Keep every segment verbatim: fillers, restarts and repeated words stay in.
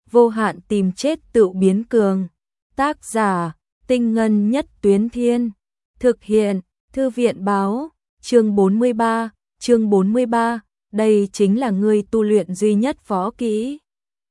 vô hạn tìm chết tự biến cường. Tác giả, Tinh Ngân Nhất Tuyến Thiên. Thực hiện, Thư viện Báo. Chương bốn mươi ba, chương bốn mươi ba, đây chính là ngươi tu luyện duy nhất võ kỹ.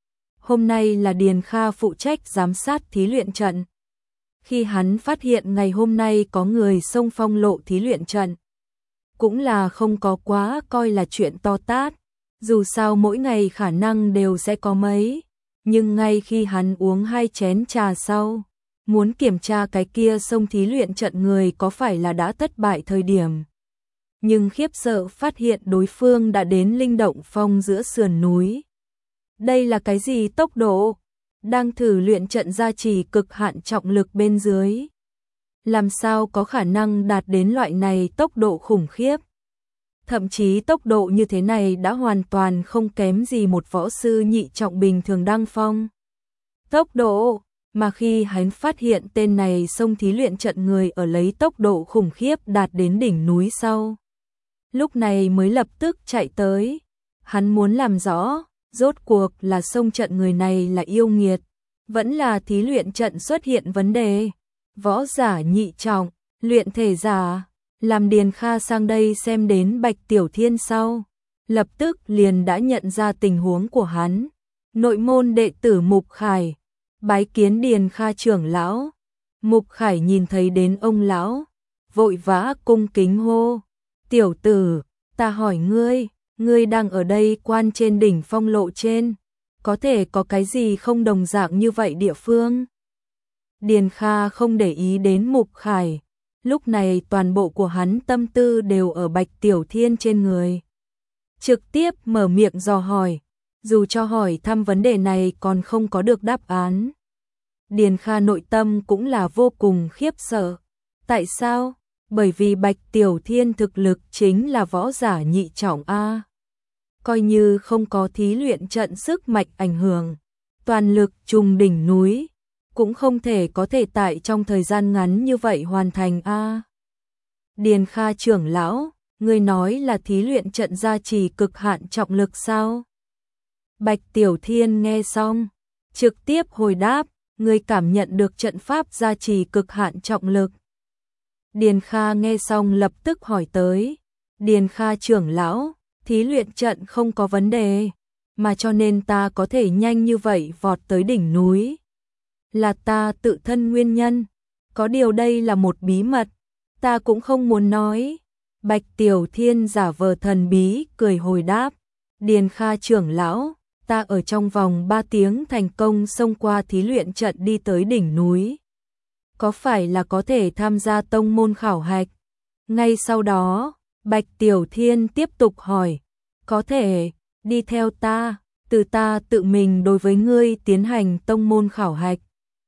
Hôm nay là Điền Kha phụ trách giám sát thí luyện trận. Khi hắn phát hiện ngày hôm nay có người xông phong lộ thí luyện trận, cũng là không có quá coi là chuyện to tát, dù sao mỗi ngày khả năng đều sẽ có mấy, nhưng ngay khi hắn uống hai chén trà sau, muốn kiểm tra cái kia xông thí luyện trận người có phải là đã thất bại thời điểm. Nhưng khiếp sợ phát hiện đối phương đã đến linh động phong giữa sườn núi. Đây là cái gì tốc độ? Đang thử luyện trận gia trì cực hạn trọng lực bên dưới. Làm sao có khả năng đạt đến loại này tốc độ khủng khiếp? Thậm chí tốc độ như thế này đã hoàn toàn không kém gì một võ sư nhị trọng bình thường đăng phong. Tốc độ, mà khi hắn phát hiện tên này xông thí luyện trận người ở lấy tốc độ khủng khiếp đạt đến đỉnh núi sau. Lúc này mới lập tức chạy tới. Hắn muốn làm rõ, rốt cuộc là xông trận người này là yêu nghiệt, vẫn là thí luyện trận xuất hiện vấn đề. Võ giả nhị trọng, luyện thể giả. Làm Điền Kha sang đây xem đến Bạch Tiểu Thiên sau, lập tức liền đã nhận ra tình huống của hắn. Nội môn đệ tử Mục Khải, bái kiến Điền Kha trưởng lão. Mục Khải nhìn thấy đến ông lão, vội vã cung kính hô: "Tiểu tử, ta hỏi ngươi, ngươi đang ở đây quan trên đỉnh phong lộ trên, có thể có cái gì không đồng dạng như vậy địa phương?" Điền Kha không để ý đến Mục Khải. Lúc này toàn bộ của hắn tâm tư đều ở Bạch Tiểu Thiên trên người. Trực tiếp mở miệng dò hỏi, dù cho hỏi thăm vấn đề này còn không có được đáp án. Điền Kha nội tâm cũng là vô cùng khiếp sợ. Tại sao? Bởi vì Bạch Tiểu Thiên thực lực chính là võ giả nhị trọng A. Coi như không có thí luyện trận sức mạch ảnh hưởng, toàn lực trùng đỉnh núi, cũng không thể có thể tại trong thời gian ngắn như vậy hoàn thành a. Điền Kha trưởng lão, ngươi nói là thí luyện trận gia trì cực hạn trọng lực sao? Bạch Tiểu Thiên nghe xong, trực tiếp hồi đáp, ngươi cảm nhận được trận pháp gia trì cực hạn trọng lực. Điền Kha nghe xong lập tức hỏi tới, Điền Kha trưởng lão, thí luyện trận không có vấn đề, mà cho nên ta có thể nhanh như vậy vọt tới đỉnh núi. Là ta tự thân nguyên nhân, có điều đây là một bí mật, ta cũng không muốn nói. Bạch Tiểu Thiên giả vờ thần bí cười hồi đáp, Điền Kha trưởng lão, ta ở trong vòng ba tiếng thành công xông qua thí luyện trận đi tới đỉnh núi. Có phải là có thể tham gia tông môn khảo hạch? Ngay sau đó, Bạch Tiểu Thiên tiếp tục hỏi, có thể, đi theo ta, từ ta tự mình đối với ngươi tiến hành tông môn khảo hạch.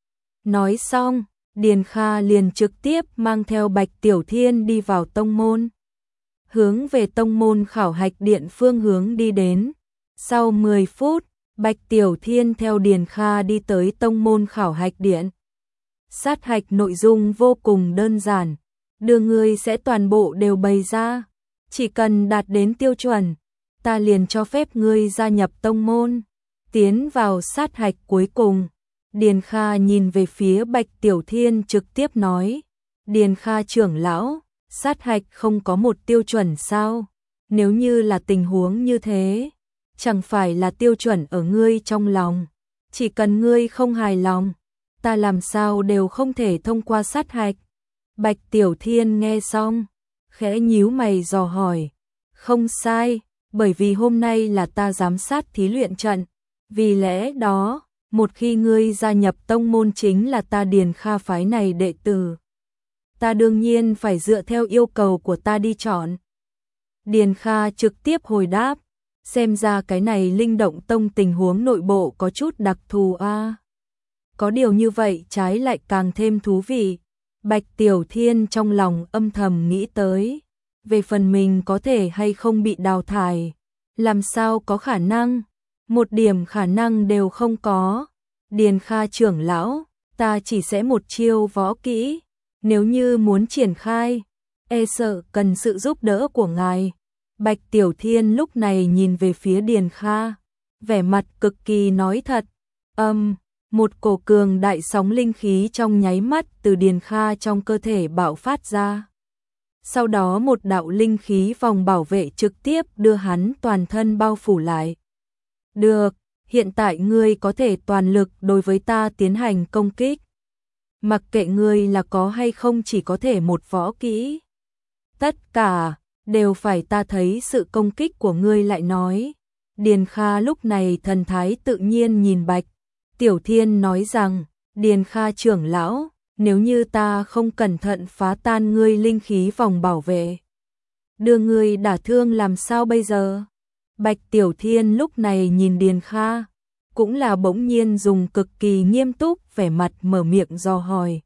Nói xong, Điền Kha liền trực tiếp mang theo Bạch Tiểu Thiên đi vào tông môn. Hướng về tông môn khảo hạch điện phương hướng đi đến. Sau mười phút, Bạch Tiểu Thiên theo Điền Kha đi tới tông môn khảo hạch điện. Sát hạch nội dung vô cùng đơn giản, đưa ngươi sẽ toàn bộ đều bày ra. Chỉ cần đạt đến tiêu chuẩn, ta liền cho phép ngươi gia nhập tông môn. Tiến vào sát hạch cuối cùng. Điền Kha nhìn về phía Bạch Tiểu Thiên trực tiếp nói, Điền Kha trưởng lão, sát hạch không có một tiêu chuẩn sao? Nếu như là tình huống như thế, chẳng phải là tiêu chuẩn ở ngươi trong lòng, chỉ cần ngươi không hài lòng, ta làm sao đều không thể thông qua sát hạch. Bạch Tiểu Thiên nghe xong, khẽ nhíu mày dò hỏi, không sai, bởi vì hôm nay là ta giám sát thí luyện trận, vì lẽ đó, một khi ngươi gia nhập tông môn chính là ta Điền Kha phái này đệ tử. Ta đương nhiên phải dựa theo yêu cầu của ta đi chọn. Điền Kha trực tiếp hồi đáp, xem ra cái này linh động tông tình huống nội bộ có chút đặc thù a. À. Có điều như vậy trái lại càng thêm thú vị. Bạch Tiểu Thiên trong lòng âm thầm nghĩ tới, về phần mình có thể hay không bị đào thải, làm sao có khả năng? Một điểm khả năng đều không có. Điền Kha trưởng lão, ta chỉ sẽ một chiêu võ kỹ, nếu như muốn triển khai, e sợ cần sự giúp đỡ của ngài. Bạch Tiểu Thiên lúc này nhìn về phía Điền Kha, vẻ mặt cực kỳ nói thật, Âm, một cổ cường đại sóng linh khí trong nháy mắt từ Điền Kha trong cơ thể bạo phát ra. Sau đó một đạo linh khí vòng bảo vệ trực tiếp đưa hắn toàn thân bao phủ lại. Được, hiện tại ngươi có thể toàn lực đối với ta tiến hành công kích. Mặc kệ ngươi là có hay không chỉ có thể một võ kỹ. Tất cả đều phải ta thấy sự công kích của ngươi lại nói. Điền Kha lúc này thần thái tự nhiên nhìn Bạch Tiểu Thiên nói rằng, Điền Kha trưởng lão, nếu như ta không cẩn thận phá tan ngươi linh khí vòng bảo vệ, đưa ngươi đả thương làm sao bây giờ? Bạch Tiểu Thiên lúc này nhìn Điền Kha, cũng là bỗng nhiên dùng cực kỳ nghiêm túc vẻ mặt mở miệng dò hỏi.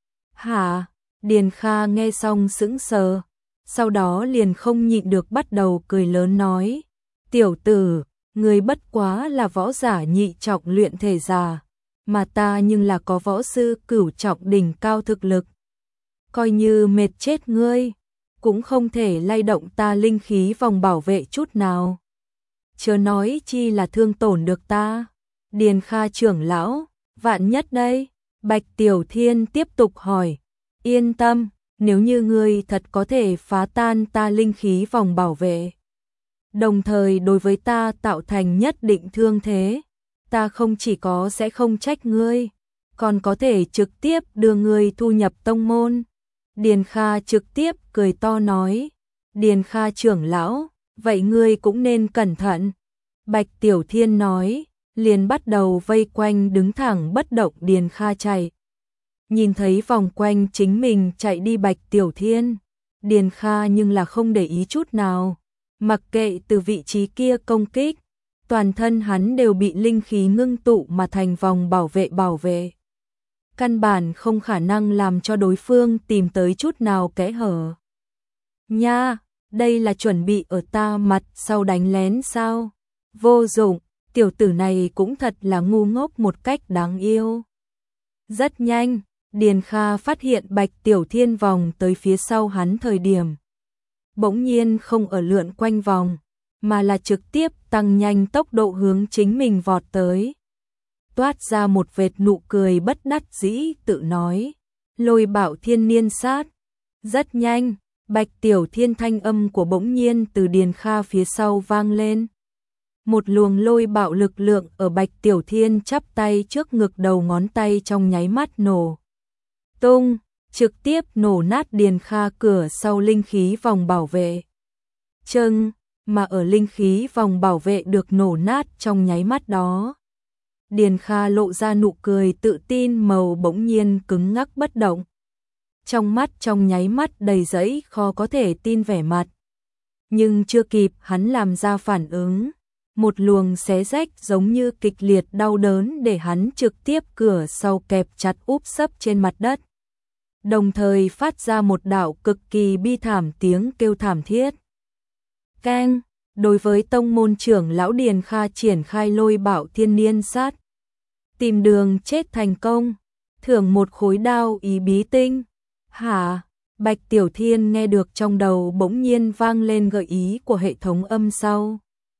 Hả? Điền Kha nghe xong sững sờ, sau đó liền không nhịn được bắt đầu cười lớn nói, tiểu tử, ngươi bất quá là võ giả nhị trọng luyện thể giả, mà ta nhưng là có võ sư cửu trọng đỉnh cao thực lực. Coi như mệt chết ngươi, cũng không thể lay động ta linh khí vòng bảo vệ chút nào. Chớ nói chi là thương tổn được ta. Điền Kha trưởng lão, vạn nhất đây. Bạch Tiểu Thiên tiếp tục hỏi. Yên tâm, nếu như ngươi thật có thể phá tan ta linh khí vòng bảo vệ, đồng thời đối với ta tạo thành nhất định thương thế, ta không chỉ có sẽ không trách ngươi, còn có thể trực tiếp đưa ngươi thu nhập tông môn. Điền Kha trực tiếp cười to nói. Điền Kha trưởng lão, vậy ngươi cũng nên cẩn thận. Bạch Tiểu Thiên nói, liền bắt đầu vây quanh đứng thẳng bất động Điền Kha chạy. Nhìn thấy vòng quanh chính mình chạy đi Bạch Tiểu Thiên, Điền Kha nhưng là không để ý chút nào. Mặc kệ từ vị trí kia công kích, toàn thân hắn đều bị linh khí ngưng tụ mà thành vòng bảo vệ bảo vệ. Căn bản không khả năng làm cho đối phương tìm tới chút nào kẽ hở. Nha, đây là chuẩn bị ở ta mặt sau đánh lén sao? Vô dụng, tiểu tử này cũng thật là ngu ngốc một cách đáng yêu. Rất nhanh, Điền Kha phát hiện Bạch Tiểu Thiên vòng tới phía sau hắn thời điểm. Bỗng nhiên không ở lượn quanh vòng, mà là trực tiếp tăng nhanh tốc độ hướng chính mình vọt tới. Toát ra một vệt nụ cười bất đắc dĩ tự nói, Lôi Bạo Thiên Niên Sát. Rất nhanh, Bạch Tiểu Thiên thanh âm của bỗng nhiên từ Điền Kha phía sau vang lên. Một luồng lôi bạo lực lượng ở Bạch Tiểu Thiên chắp tay trước ngực đầu ngón tay trong nháy mắt nổ tung, trực tiếp nổ nát Điền Kha cửa sau linh khí vòng bảo vệ. Chừng, mà ở linh khí vòng bảo vệ được nổ nát trong nháy mắt đó, Điền Kha lộ ra nụ cười tự tin màu bỗng nhiên cứng ngắc bất động. Trong mắt trong nháy mắt đầy dẫy khó có thể tin vẻ mặt. Nhưng chưa kịp hắn làm ra phản ứng, một luồng xé rách giống như kịch liệt đau đớn để hắn trực tiếp cửa sau kẹp chặt úp sấp trên mặt đất. Đồng thời phát ra một đạo cực kỳ bi thảm tiếng kêu thảm thiết. Keng, đối với tông môn trưởng lão Điền Kha triển khai Lôi Bạo Thiên Niên Sát. Tìm đường chết thành công, thưởng một khối đao ý bí tinh. Hả? Bạch Tiểu Thiên nghe được trong đầu bỗng nhiên vang lên gợi ý của hệ thống âm sau.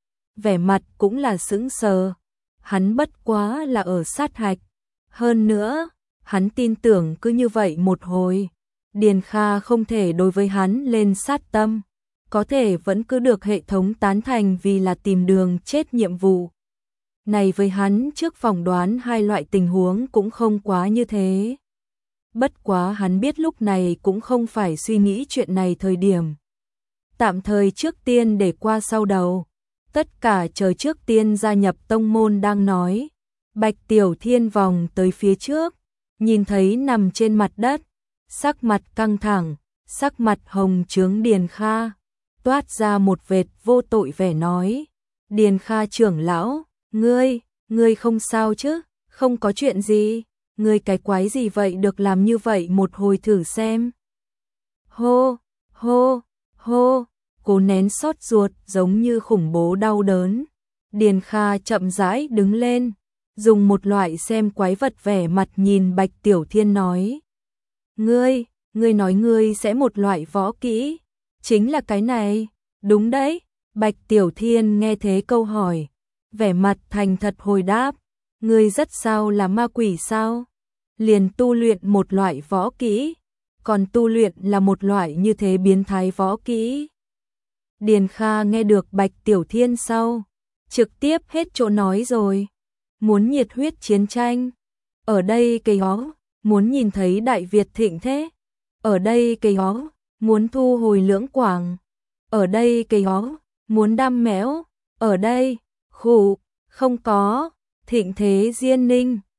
Vẻ mặt cũng là sững sờ. Hắn bất quá là ở sát hạch. Hơn nữa, hắn tin tưởng cứ như vậy một hồi, Điền Kha không thể đối với hắn lên sát tâm, có thể vẫn cứ được hệ thống tán thành vì là tìm đường chết nhiệm vụ. Này với hắn trước phỏng đoán hai loại tình huống cũng không quá như thế. Bất quá hắn biết lúc này cũng không phải suy nghĩ chuyện này thời điểm. Tạm thời trước tiên để qua sau đầu. Tất cả chờ trước tiên gia nhập tông môn đang nói. Bạch Tiểu Thiên vòng tới phía trước, nhìn thấy nằm trên mặt đất, sắc mặt căng thẳng, sắc mặt hồng chướng Điền Kha, toát ra một vệt vô tội vẻ nói. Điền Kha trưởng lão, ngươi, ngươi không sao chứ, không có chuyện gì, ngươi cái quái gì vậy được làm như vậy một hồi thử xem. Hô, hô, hô, cố nén xót ruột giống như khủng bố đau đớn. Điền Kha chậm rãi đứng lên, dùng một loại xem quái vật vẻ mặt nhìn Bạch Tiểu Thiên nói. Ngươi, ngươi nói ngươi sẽ một loại võ kỹ, chính là cái này, đúng đấy. Bạch Tiểu Thiên nghe thế câu hỏi, vẻ mặt thành thật hồi đáp. Ngươi rất sao là ma quỷ sao? Liền tu luyện một loại võ kỹ, còn tu luyện là một loại như thế biến thái võ kỹ. Điền Kha nghe được Bạch Tiểu Thiên sau, trực tiếp hết chỗ nói rồi. Muốn nhiệt huyết chiến tranh, ở đây cây hó, muốn nhìn thấy Đại Việt thịnh thế, ở đây cây hó, muốn thu hồi lưỡng quảng, ở đây cây hó, muốn đam mẽo, ở đây, khủ, không có, thịnh thế Diên Ninh.